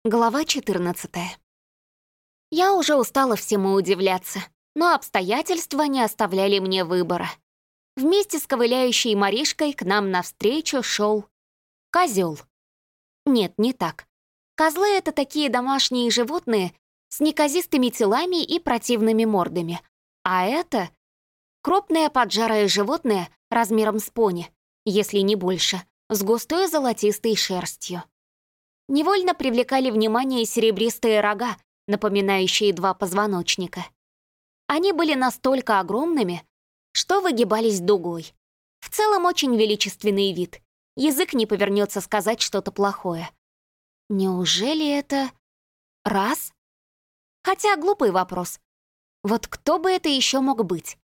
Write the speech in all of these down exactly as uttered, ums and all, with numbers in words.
Глава четырнадцатая. Я уже устала всему удивляться, но обстоятельства не оставляли мне выбора. Вместе с ковыляющей Маришкой к нам навстречу шел козел. Нет, не так. Козлы — это такие домашние животные с неказистыми телами и противными мордами. А это крупное поджарое животное размером с пони, если не больше, с густой золотистой шерстью. Невольно привлекали внимание серебристые рога, напоминающие два позвоночника. Они были настолько огромными, что выгибались дугой. В целом очень величественный вид. Язык не повернется сказать что-то плохое. Неужели это раз? Хотя глупый вопрос. Вот кто бы это еще мог быть?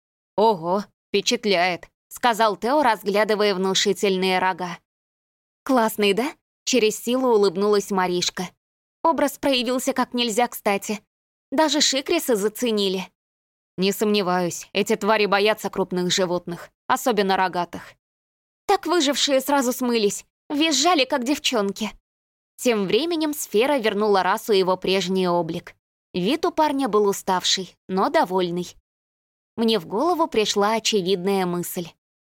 «Ого, впечатляет», — сказал Тео, разглядывая внушительные рога. «Классный, да?» — через силу улыбнулась Маришка. Образ проявился как нельзя кстати. Даже шикрисы заценили. «Не сомневаюсь, эти твари боятся крупных животных, особенно рогатых». Так выжившие сразу смылись, визжали, как девчонки. Тем временем сфера вернула расу его прежний облик. Вид у парня был уставший, но довольный. Мне в голову пришла очевидная мысль.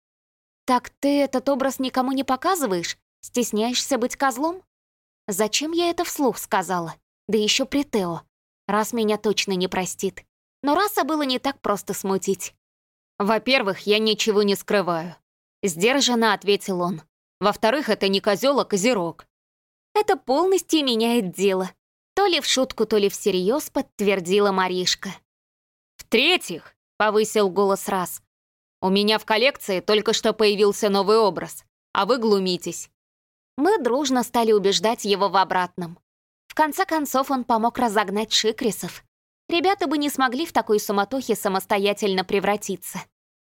«Так ты этот образ никому не показываешь? Стесняешься быть козлом?» Зачем я это вслух сказала? Да еще при Тео. Раз меня точно не простит. Но раса было не так просто смутить. «Во-первых, я ничего не скрываю», — сдержанно ответил он. «Во-вторых, это не козел, а козерог». Это полностью меняет дело. То ли в шутку, то ли всерьез подтвердила Маришка. «В-третьих», — повысил голос раз, «у меня в коллекции только что появился новый образ, а вы глумитесь». Мы дружно стали убеждать его в обратном. В конце концов, он помог разогнать шикрисов. Ребята бы не смогли в такой суматохе самостоятельно превратиться.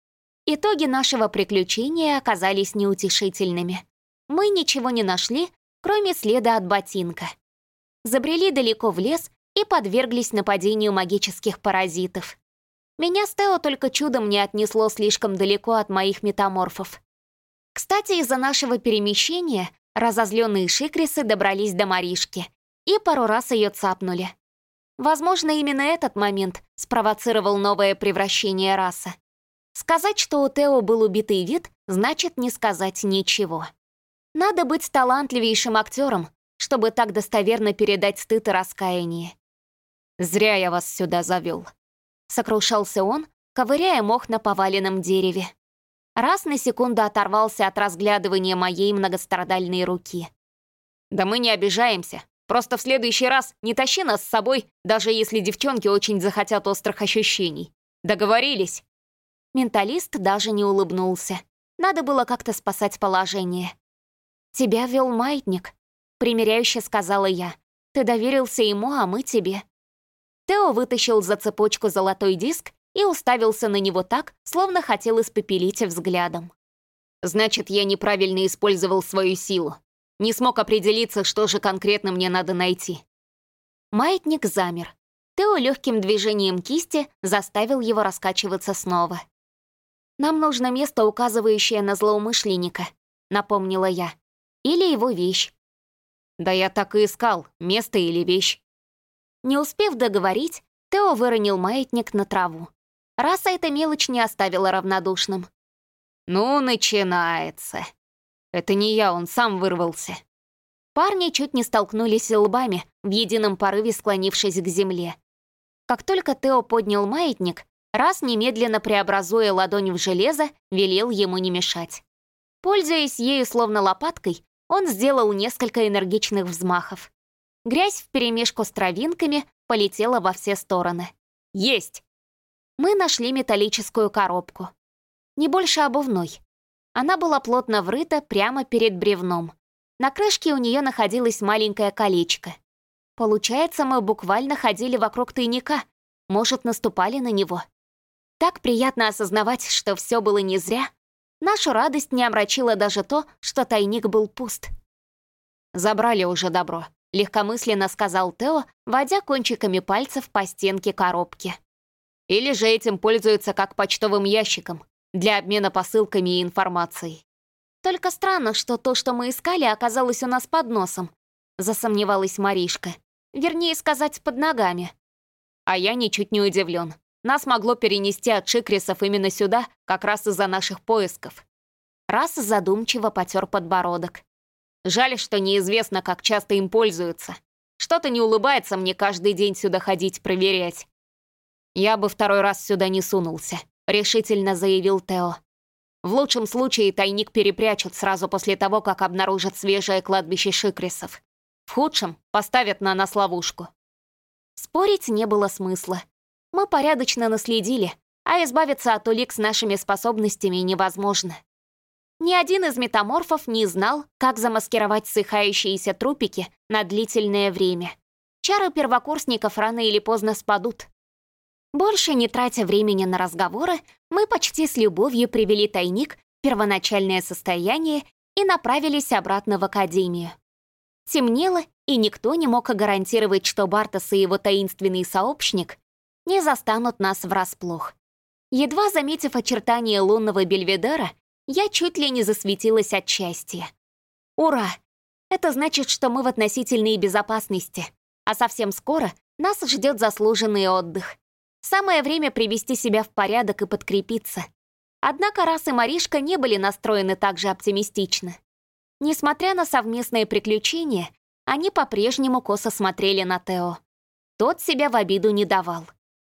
Итоги нашего приключения оказались неутешительными. Мы ничего не нашли, кроме следа от ботинка. Забрели далеко в лес и подверглись нападению магических паразитов. Меня с Тео только чудом не отнесло слишком далеко от моих метаморфов. Кстати, из-за нашего перемещения разозленные шикрисы добрались до Маришки и пару раз ее цапнули. Возможно, именно этот момент спровоцировал новое превращение расы. Сказать, что у Тео был убитый вид, значит не сказать ничего. Надо быть талантливейшим актером, чтобы так достоверно передать стыд и раскаяние. «Зря я вас сюда завел», — сокрушался он, ковыряя мох на поваленном дереве. Раз на секунду оторвался от разглядывания моей многострадальной руки. «Да мы не обижаемся. Просто в следующий раз не тащи нас с собой, даже если девчонки очень захотят острых ощущений. Договорились?» Менталист даже не улыбнулся. Надо было как-то спасать положение. «Тебя вел маятник», — примиряюще сказала я. «Ты доверился ему, а мы тебе». Тео вытащил за цепочку золотой диск и уставился на него так, словно хотел испепелить взглядом. «Значит, я неправильно использовал свою силу. Не смог определиться, что же конкретно мне надо найти». Маятник замер. Тео легким движением кисти заставил его раскачиваться снова. «Нам нужно место, указывающее на злоумышленника», — напомнила я. «Или его вещь». «Да я так и искал, место или вещь». Не успев договорить, Тео выронил маятник на траву. Раса эта мелочь не оставила равнодушным. «Ну, начинается. Это не я, он сам вырвался». Парни чуть не столкнулись лбами, в едином порыве склонившись к земле. Как только Тео поднял маятник, Раз, немедленно преобразуя ладонь в железо, велел ему не мешать. Пользуясь ею словно лопаткой, он сделал несколько энергичных взмахов. Грязь вперемешку с травинками полетела во все стороны. «Есть!» Мы нашли металлическую коробку. Не больше обувной. Она была плотно врыта прямо перед бревном. На крышке у нее находилось маленькое колечко. Получается, мы буквально ходили вокруг тайника, может, наступали на него. Так приятно осознавать, что все было не зря. Нашу радость не омрачило даже то, что тайник был пуст. «Забрали уже добро», — легкомысленно сказал Тео, водя кончиками пальцев по стенке коробки. «Или же этим пользуются как почтовым ящиком для обмена посылками и информацией». Только странно, что то, что мы искали, оказалось у нас под носом. — засомневалась Маришка. Вернее сказать, под ногами. А я ничуть не удивлен. Нас могло перенести от Шикрисов именно сюда, как раз из-за наших поисков. Раз задумчиво потер подбородок. Жаль, что неизвестно, как часто им пользуются. Что-то не улыбается мне каждый день сюда ходить проверять. Я бы второй раз сюда не сунулся, решительно заявил Тео. В лучшем случае тайник перепрячут сразу после того, как обнаружат свежее кладбище Шикрисов. В худшем поставят на нас ловушку. Спорить не было смысла. Мы порядочно наследили, а избавиться от улик с нашими способностями невозможно. Ни один из метаморфов не знал, как замаскировать ссыхающиеся трупики на длительное время. Чары первокурсников рано или поздно спадут. Больше не тратя времени на разговоры, мы почти с любовью привели тайник в первоначальное состояние и направились обратно в академию. Темнело, и никто не мог гарантировать, что Бартос и его таинственный сообщник не застанут нас врасплох. Едва заметив очертания лунного бельведера, я чуть ли не засветилась от счастья. Ура! Это значит, что мы в относительной безопасности, а совсем скоро нас ждет заслуженный отдых. Самое время привести себя в порядок и подкрепиться. Однако Рас и Маришка не были настроены так же оптимистично. Несмотря на совместные приключения, они по-прежнему косо смотрели на Тео. Тот себя в обиду не давал.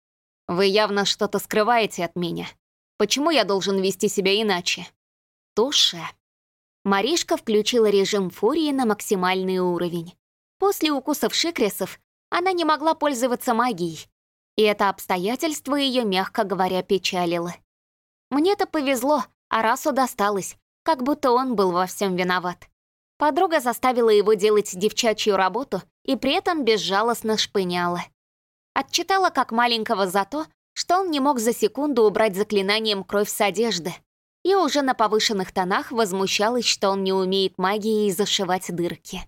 «Вы явно что-то скрываете от меня. Почему я должен вести себя иначе?» Туше. Маришка включила режим фурии на максимальный уровень. После укусов Шикрисов она не могла пользоваться магией, и это обстоятельство ее, мягко говоря, печалило. Мне-то повезло, а Расу досталось, как будто он был во всем виноват. Подруга заставила его делать девчачью работу и при этом безжалостно шпыняла. Отчитала как маленького за то, что он не мог за секунду убрать заклинанием кровь с одежды, и уже на повышенных тонах возмущалась, что он не умеет магией зашивать дырки.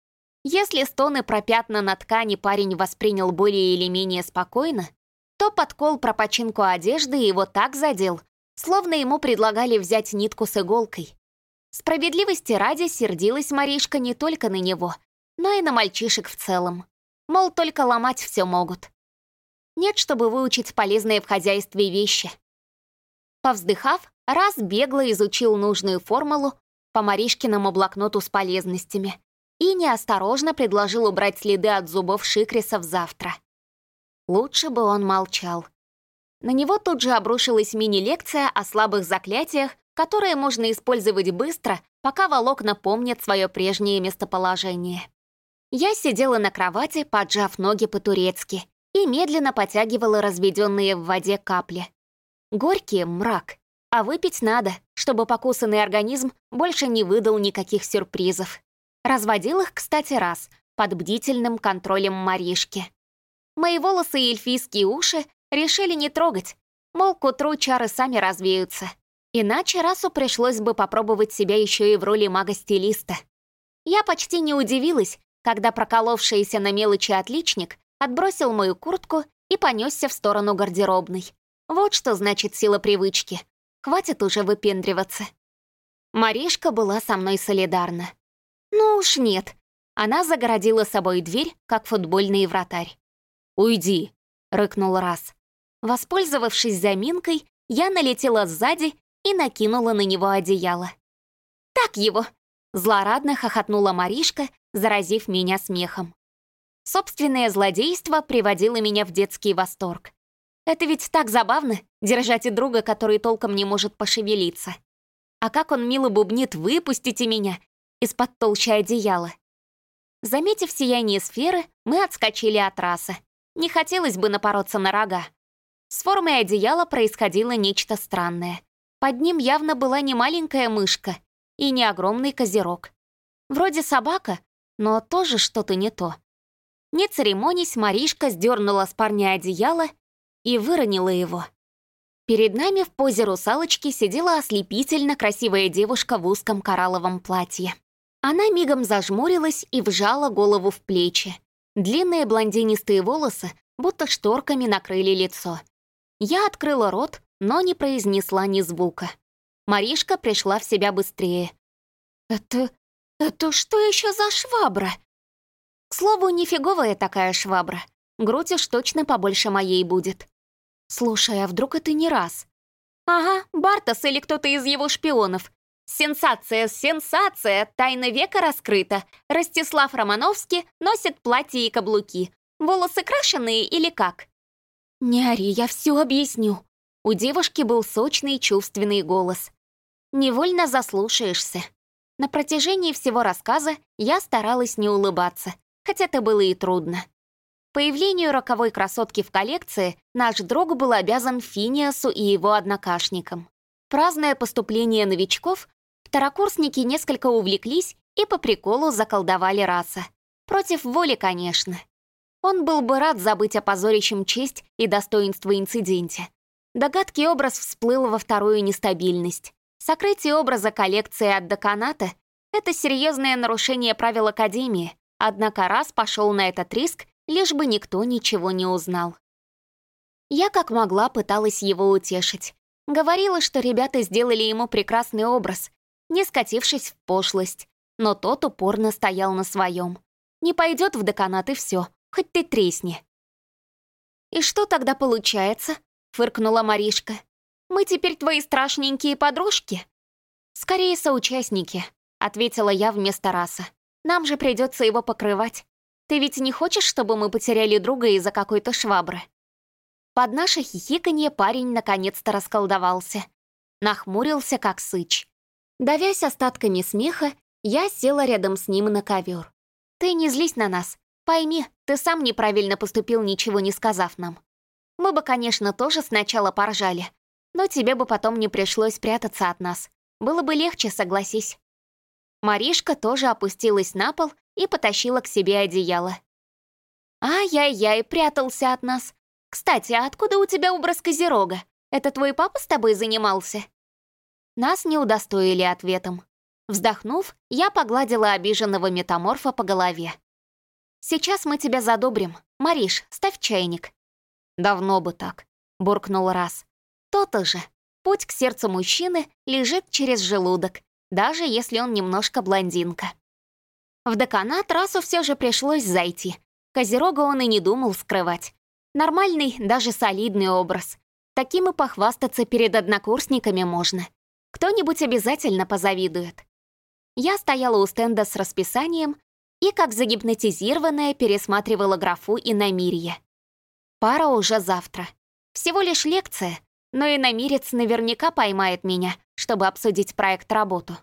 Если стоны про пятна на ткани парень воспринял более или менее спокойно, то подкол про починку одежды его так задел, словно ему предлагали взять нитку с иголкой. Справедливости ради сердилась Маришка не только на него, но и на мальчишек в целом. Мол, только ломать все могут. Нет, чтобы выучить полезные в хозяйстве вещи. Повздыхав, Раз бегло изучил нужную формулу по Маришкиному блокноту с полезностями и неосторожно предложил убрать следы от зубов Шикрисов завтра. Лучше бы он молчал. На него тут же обрушилась мини-лекция о слабых заклятиях, которые можно использовать быстро, пока волокна помнят свое прежнее местоположение. Я сидела на кровати, поджав ноги по-турецки, и медленно потягивала разведенные в воде капли. Горький мрак, а выпить надо, чтобы покусанный организм больше не выдал никаких сюрпризов. Разводил их, кстати, раз, под бдительным контролем Маришки. Мои волосы и эльфийские уши решили не трогать, мол, к утру чары сами развеются. Иначе Расу пришлось бы попробовать себя еще и в роли мага-стилиста. Я почти не удивилась, когда проколовшийся на мелочи отличник отбросил мою куртку и понесся в сторону гардеробной. Вот что значит сила привычки. Хватит уже выпендриваться. Маришка была со мной солидарна. Ну уж нет. Она загородила собой дверь, как футбольный вратарь. «Уйди», — рыкнул Раз. Воспользовавшись заминкой, я налетела сзади и накинула на него одеяло. «Так его!» — злорадно хохотнула Маришка, заразив меня смехом. Собственное злодейство приводило меня в детский восторг. Это ведь так забавно — держать и друга, который толком не может пошевелиться. А как он мило бубнит «выпустите меня» из-под толщи одеяла. Заметив сияние сферы, мы отскочили от Раса. Не хотелось бы напороться на рога. С формой одеяла происходило нечто странное. Под ним явно была не маленькая мышка и не огромный козерог. Вроде собака, но тоже что-то не то. Не церемонясь, Маришка сдернула с парня одеяло и выронила его. Перед нами в позе русалочки сидела ослепительно красивая девушка в узком коралловом платье. Она мигом зажмурилась и вжала голову в плечи. Длинные блондинистые волосы будто шторками накрыли лицо. Я открыла рот, но не произнесла ни звука. Маришка пришла в себя быстрее. «Это... это что еще за швабра?» К слову, нифиговая такая швабра. Грудь уж точно побольше моей будет. Слушай, а вдруг это не раз? Ага, Бартос или кто-то из его шпионов. Сенсация, сенсация! Тайна века раскрыта. Ростислав Романовский носит платье и каблуки. Волосы крашеные или как? Не ори, я все объясню. У девушки был сочный чувственный голос. Невольно заслушаешься. На протяжении всего рассказа я старалась не улыбаться, хотя это было и трудно. Появлению роковой красотки в коллекции наш друг был обязан Финиасу и его однокашникам. Празднуя поступление новичков, второкурсники несколько увлеклись и по приколу заколдовали Раса. Против воли, конечно. Он был бы рад забыть о позорящем честь и достоинство инциденте. Догадкий образ всплыл во вторую нестабильность. Сокрытие образа коллекции от деканата — это серьезное нарушение правил Академии, однако Рас пошел на этот риск, лишь бы никто ничего не узнал. Я как могла пыталась его утешить. Говорила, что ребята сделали ему прекрасный образ, не скатившись в пошлость, но тот упорно стоял на своем. Не пойдет в деканат и все, хоть ты тресни. «И что тогда получается?» — фыркнула Маришка. «Мы теперь твои страшненькие подружки?» «Скорее соучастники», — ответила я вместо Раса. «Нам же придется его покрывать. Ты ведь не хочешь, чтобы мы потеряли друга из-за какой-то швабры?» Под наше хихиканье парень наконец-то расколдовался. Нахмурился, как сыч. Давясь остатками смеха, я села рядом с ним на ковер. «Ты не злись на нас. Пойми, ты сам неправильно поступил, ничего не сказав нам. Мы бы, конечно, тоже сначала поржали, но тебе бы потом не пришлось прятаться от нас. Было бы легче, согласись». Маришка тоже опустилась на пол и потащила к себе одеяло. «Ай-яй-яй, прятался от нас. Кстати, а откуда у тебя образ Козерога? Это твой папа с тобой занимался?» Нас не удостоили ответом. Вздохнув, я погладила обиженного метаморфа по голове. «Сейчас мы тебя задобрим. Мариш, ставь чайник». «Давно бы так», — буркнул Рас. «То-то же. Путь к сердцу мужчины лежит через желудок, даже если он немножко блондинка». В деканат Расу все же пришлось зайти. Козерога он и не думал скрывать. Нормальный, даже солидный образ. Таким и похвастаться перед однокурсниками можно. Кто-нибудь обязательно позавидует. Я стояла у стенда с расписанием и, как загипнотизированная, пересматривала графу иномирье. Пара уже завтра. Всего лишь лекция, но иномирец наверняка поймает меня, чтобы обсудить проект-работу.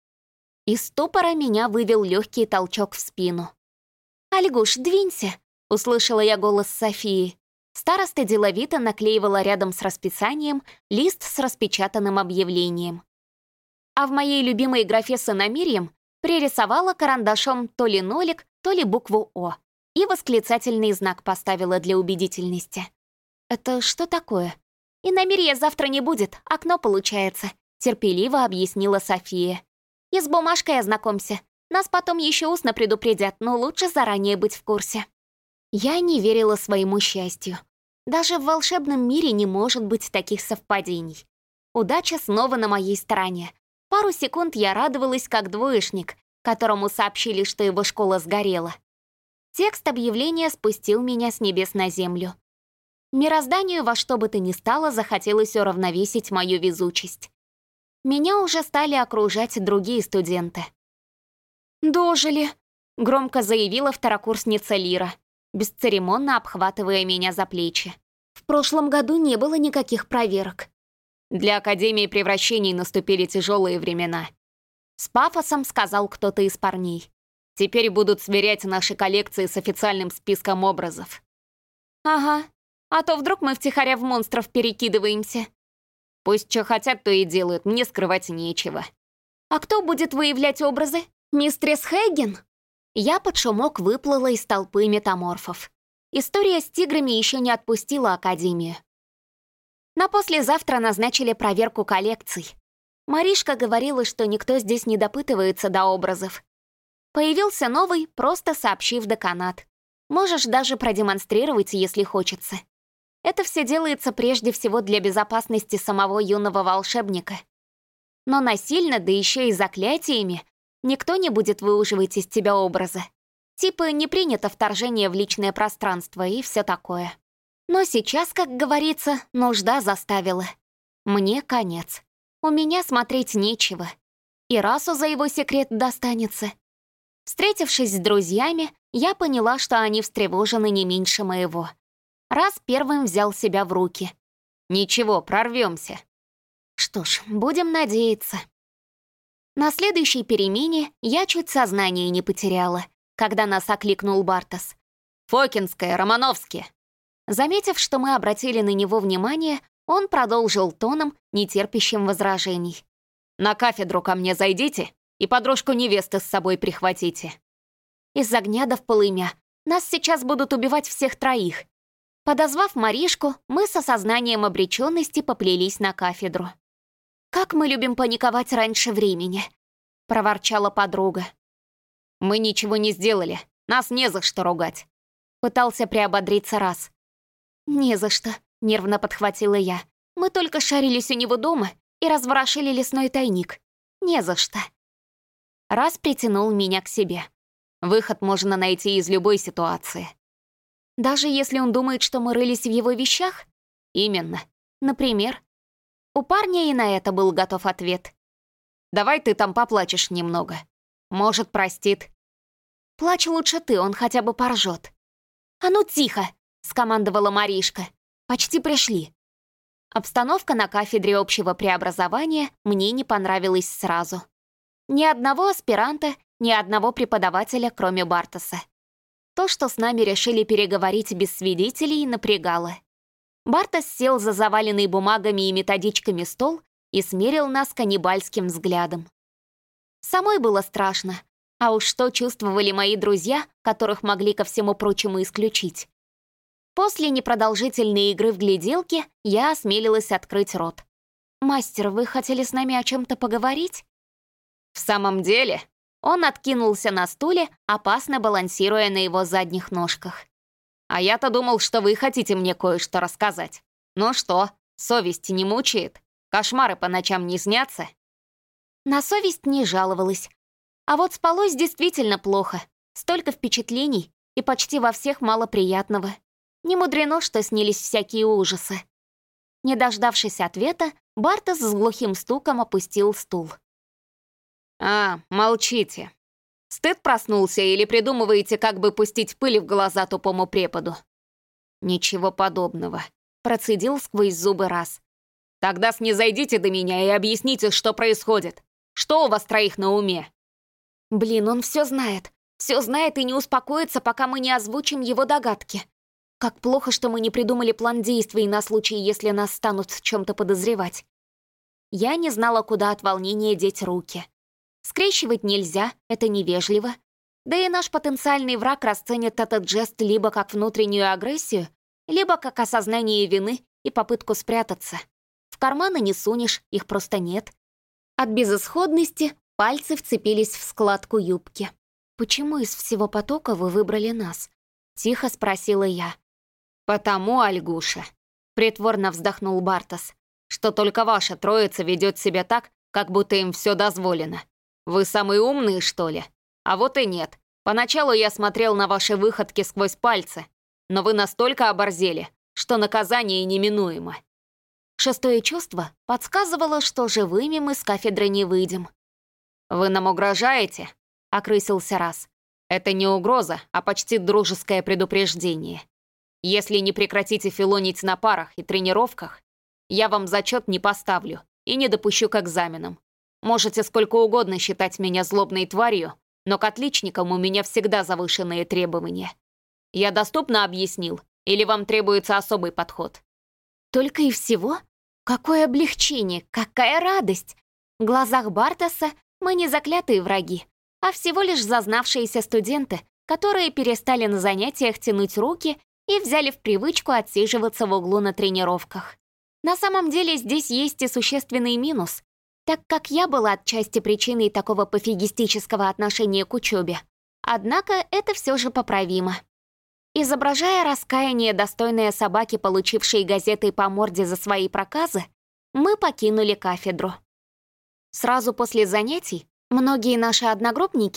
Из ступора меня вывел легкий толчок в спину. «Альгуш, двинься!» — услышала я голос Софии. Староста деловито наклеивала рядом с расписанием лист с распечатанным объявлением. А в моей любимой графе с иномирьем пририсовала карандашом то ли нолик, то ли букву «О» и восклицательный знак поставила для убедительности. «Это что такое?» «Иномирья завтра не будет, окно получается», — терпеливо объяснила София. «И с бумажкой ознакомься. Нас потом еще устно предупредят, но лучше заранее быть в курсе». Я не верила своему счастью. Даже в волшебном мире не может быть таких совпадений. Удача снова на моей стороне. Пару секунд я радовалась как двоечник, которому сообщили, что его школа сгорела. Текст объявления спустил меня с небес на землю. Мирозданию во что бы то ни стало захотелось уравновесить мою везучесть. Меня уже стали окружать другие студенты. «Дожили», — громко заявила второкурсница Лира, бесцеремонно обхватывая меня за плечи. «В прошлом году не было никаких проверок». «Для Академии превращений наступили тяжелые времена», — с пафосом сказал кто-то из парней. «Теперь будут сверять наши коллекции с официальным списком образов». «Ага, а то вдруг мы втихаря в монстров перекидываемся». «Пусть что хотят, то и делают, мне скрывать нечего». «А кто будет выявлять образы? Мистерс Хейген?» Я под шумок выплыла из толпы метаморфов. История с тиграми еще не отпустила Академию. На послезавтра назначили проверку коллекций. Маришка говорила, что никто здесь не допытывается до образов. Появился новый, просто сообщив деканат. Можешь даже продемонстрировать, если хочется. Это все делается прежде всего для безопасности самого юного волшебника. Но насильно, да еще и заклятиями, никто не будет выуживать из тебя образа. Типа не принято вторжение в личное пространство и все такое. Но сейчас, как говорится, нужда заставила. Мне конец. У меня смотреть нечего. И Расу за его секрет достанется. Встретившись с друзьями, я поняла, что они встревожены не меньше моего. Раз первым взял себя в руки. «Ничего, прорвемся». Что ж, будем надеяться. На следующей перемене я чуть сознание не потеряла, когда нас окликнул Бартос. «Фокинская, Романовский!» Заметив, что мы обратили на него внимание, он продолжил тоном, нетерпящим возражений. «На кафедру ко мне зайдите и подружку невесты с собой прихватите». Из огня до вполымя. Нас сейчас будут убивать всех троих. Подозвав Маришку, мы с осознанием обреченности поплелись на кафедру. «Как мы любим паниковать раньше времени», — проворчала подруга. «Мы ничего не сделали, нас не за что ругать», — пытался приободриться Раз. «Не за что», — нервно подхватила я. «Мы только шарились у него дома и разворошили лесной тайник. Не за что». Раз притянул меня к себе. Выход можно найти из любой ситуации. Даже если он думает, что мы рылись в его вещах? Именно. Например. У парня и на это был готов ответ. «Давай ты там поплачешь немного. Может, простит». «Плачь лучше ты, он хотя бы поржет». «А ну тихо!» — скомандовала Маришка. «Почти пришли». Обстановка на кафедре общего преобразования мне не понравилась сразу. Ни одного аспиранта, ни одного преподавателя, кроме Бартоса. То, что с нами решили переговорить без свидетелей, напрягало. Бартос сел за заваленный бумагами и методичками стол и смерил нас каннибальским взглядом. Самой было страшно, а уж что чувствовали мои друзья, которых могли ко всему прочему исключить. После непродолжительной игры в гляделки я осмелилась открыть рот. «Мастер, вы хотели с нами о чем-то поговорить?» «В самом деле?» Он откинулся на стуле, опасно балансируя на его задних ножках. «А я-то думал, что вы хотите мне кое-что рассказать. Ну что, совесть не мучает? Кошмары по ночам не снятся?» На совесть не жаловалась. А вот спалось действительно плохо. Столько впечатлений, и почти во всех мало приятного. Не мудрено, что снились всякие ужасы. Не дождавшись ответа, Бартос с глухим стуком опустил стул. «А, молчите. Стыд проснулся или придумываете, как бы пустить пыль в глаза тупому преподу?» «Ничего подобного», — процедил сквозь зубы Раз. «Тогда снизойдите до меня и объясните, что происходит. Что у вас троих на уме?» «Блин, он все знает. Все знает и не успокоится, пока мы не озвучим его догадки. Как плохо, что мы не придумали план действий на случай, если нас станут в чем-то подозревать». Я не знала, куда от волнения деть руки. Скрещивать нельзя, это невежливо. Да и наш потенциальный враг расценит этот жест либо как внутреннюю агрессию, либо как осознание вины и попытку спрятаться. В карманы не сунешь, их просто нет. От безысходности пальцы вцепились в складку юбки. «Почему из всего потока вы выбрали нас?» — тихо спросила я. «Потому, Альгуша», — притворно вздохнул Бартос, «что только ваша троица ведет себя так, как будто им все дозволено. Вы самые умные, что ли? А вот и нет. Поначалу я смотрел на ваши выходки сквозь пальцы, но вы настолько оборзели, что наказание неминуемо». Шестое чувство подсказывало, что живыми мы с кафедры не выйдем. «Вы нам угрожаете?» — окрысился Раз. «Это не угроза, а почти дружеское предупреждение. Если не прекратите филонить на парах и тренировках, я вам зачет не поставлю и не допущу к экзаменам. Можете сколько угодно считать меня злобной тварью, но к отличникам у меня всегда завышенные требования. Я доступно объяснил, или вам требуется особый подход?» Только и всего? Какое облегчение, какая радость! В глазах Бартоса мы не заклятые враги, а всего лишь зазнавшиеся студенты, которые перестали на занятиях тянуть руки и взяли в привычку отсиживаться в углу на тренировках. На самом деле здесь есть и существенный минус, так как я была отчасти причиной такого пофигистического отношения к учебе. Однако это все же поправимо. Изображая раскаяние, достойное собаки, получившей газетой по морде за свои проказы, мы покинули кафедру. Сразу после занятий многие наши одногруппники,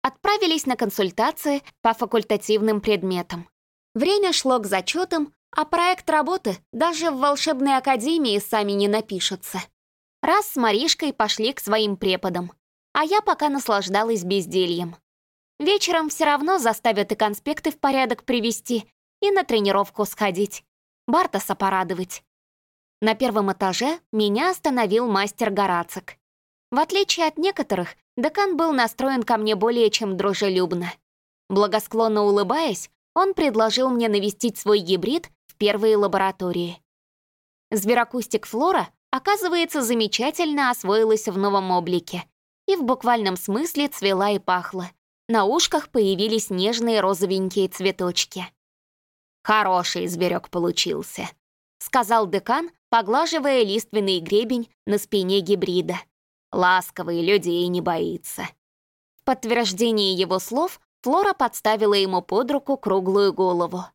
Отправились на консультации по факультативным предметам. Время шло к зачетам, а проект работы даже в волшебной академии сами не напишутся. Раз с Маришкой пошли к своим преподам, а я пока наслаждалась бездельем. Вечером все равно заставят и конспекты в порядок привести, и на тренировку сходить, Бартаса порадовать. На первом этаже меня остановил мастер Горацик. В отличие от некоторых, декан был настроен ко мне более чем дружелюбно. Благосклонно улыбаясь, он предложил мне навестить свой гибрид в первые лаборатории. Зверокустик Флора, оказывается, замечательно освоилась в новом облике и в буквальном смысле цвела и пахла. На ушках появились нежные розовенькие цветочки. «Хороший зверек получился», — сказал декан, поглаживая лиственный гребень на спине гибрида. «Ласковый, людей не боится». В подтверждение его слов Флора подставила ему под руку круглую голову.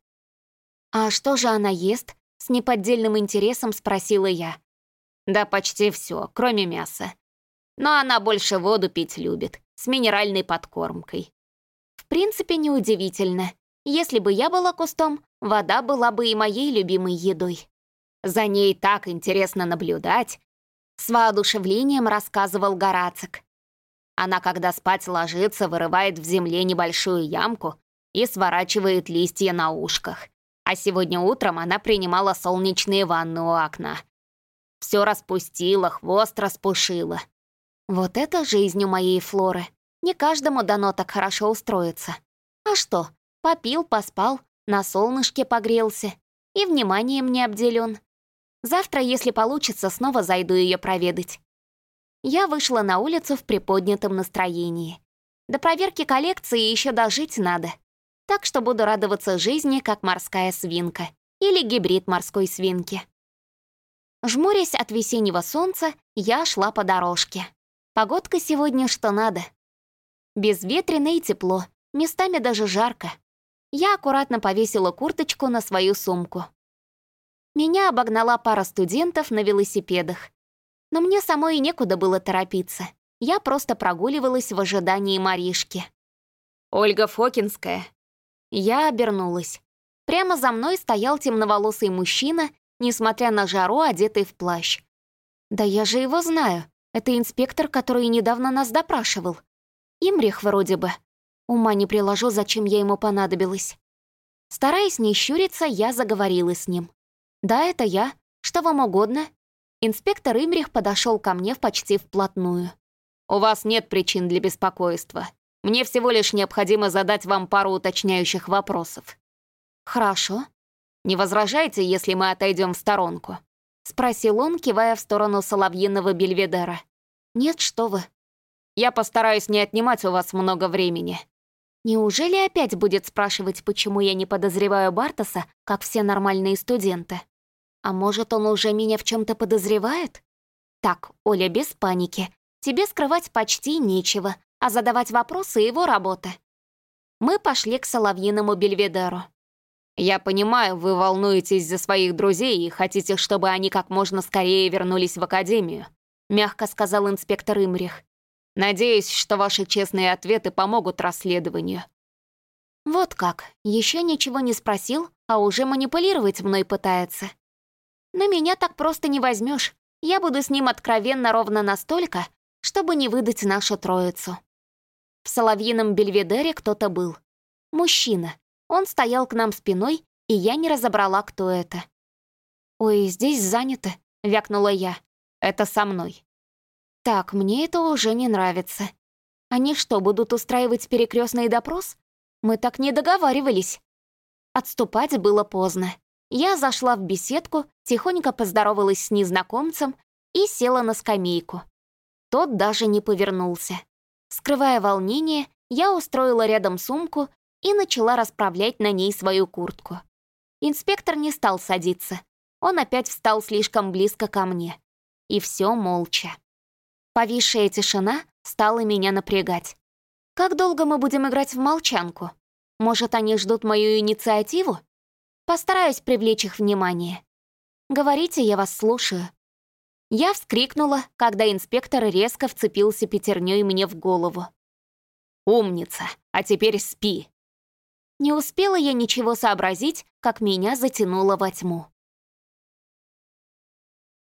«А что же она ест?» — с неподдельным интересом спросила я. «Да почти все, кроме мяса. Но она больше воду пить любит, с минеральной подкормкой». В принципе, неудивительно. Если бы я была кустом, вода была бы и моей любимой едой. За ней так интересно наблюдать, с воодушевлением рассказывал Горацик. Она, когда спать ложится, вырывает в земле небольшую ямку и сворачивает листья на ушках. А сегодня утром она принимала солнечные ванны у окна. Все распустила, хвост распушила. Вот это жизнь у моей Флоры. Не каждому дано так хорошо устроиться. А что, попил, поспал, на солнышке погрелся и вниманием не обделен. Завтра, если получится, снова зайду ее проведать. Я вышла на улицу в приподнятом настроении. До проверки коллекции еще дожить надо. Так что буду радоваться жизни, как морская свинка или гибрид морской свинки. Жмурясь от весеннего солнца, я шла по дорожке. Погодка сегодня что надо. Безветренно и тепло, местами даже жарко. Я аккуратно повесила курточку на свою сумку. Меня обогнала пара студентов на велосипедах. Но мне самой и некуда было торопиться. Я просто прогуливалась в ожидании Маришки. «Ольга Фокинская». Я обернулась. Прямо за мной стоял темноволосый мужчина, несмотря на жару, одетый в плащ. Да я же его знаю. Это инспектор, который недавно нас допрашивал. Имрих вроде бы. Ума не приложу, зачем я ему понадобилась. Стараясь не щуриться, я заговорила с ним. «Да, это я. Что вам угодно?» Инспектор Имрих подошел ко мне почти вплотную. «У вас нет причин для беспокойства. Мне всего лишь необходимо задать вам пару уточняющих вопросов». «Хорошо. Не возражаете, если мы отойдем в сторонку?» — спросил он, кивая в сторону Соловьиного Бельведера. «Нет, что вы». «Я постараюсь не отнимать у вас много времени». Неужели опять будет спрашивать, почему я не подозреваю Бартаса, как все нормальные студенты? А может, он уже меня в чем-то подозревает? Так, Оля, без паники. Тебе скрывать почти нечего, а задавать вопросы — его работа. Мы пошли к Соловьиному Бельведеру. «Я понимаю, вы волнуетесь за своих друзей и хотите, чтобы они как можно скорее вернулись в академию», мягко сказал инспектор Имрих. «Надеюсь, что ваши честные ответы помогут расследованию». Вот как, еще ничего не спросил, а уже манипулировать мной пытается. Но меня так просто не возьмешь. Я буду с ним откровенно ровно настолько, чтобы не выдать нашу троицу. В Соловьином Бельведере кто-то был. Мужчина. Он стоял к нам спиной, и я не разобрала, кто это. «Ой, здесь занято», — вякнула я. «Это со мной». Так, мне это уже не нравится. Они что, будут устраивать перекрестный допрос? Мы так не договаривались. Отступать было поздно. Я зашла в беседку, тихонько поздоровалась с незнакомцем и села на скамейку. Тот даже не повернулся. Скрывая волнение, я устроила рядом сумку и начала расправлять на ней свою куртку. Инспектор не стал садиться. Он опять встал слишком близко ко мне. И все молча. Повисшая тишина стала меня напрягать. Как долго мы будем играть в молчанку? Может, они ждут мою инициативу? Постараюсь привлечь их внимание. Говорите, я вас слушаю. Я вскрикнула, когда инспектор резко вцепился пятерней мне в голову. «Умница! А теперь спи!» Не успела я ничего сообразить, как меня затянуло во тьму.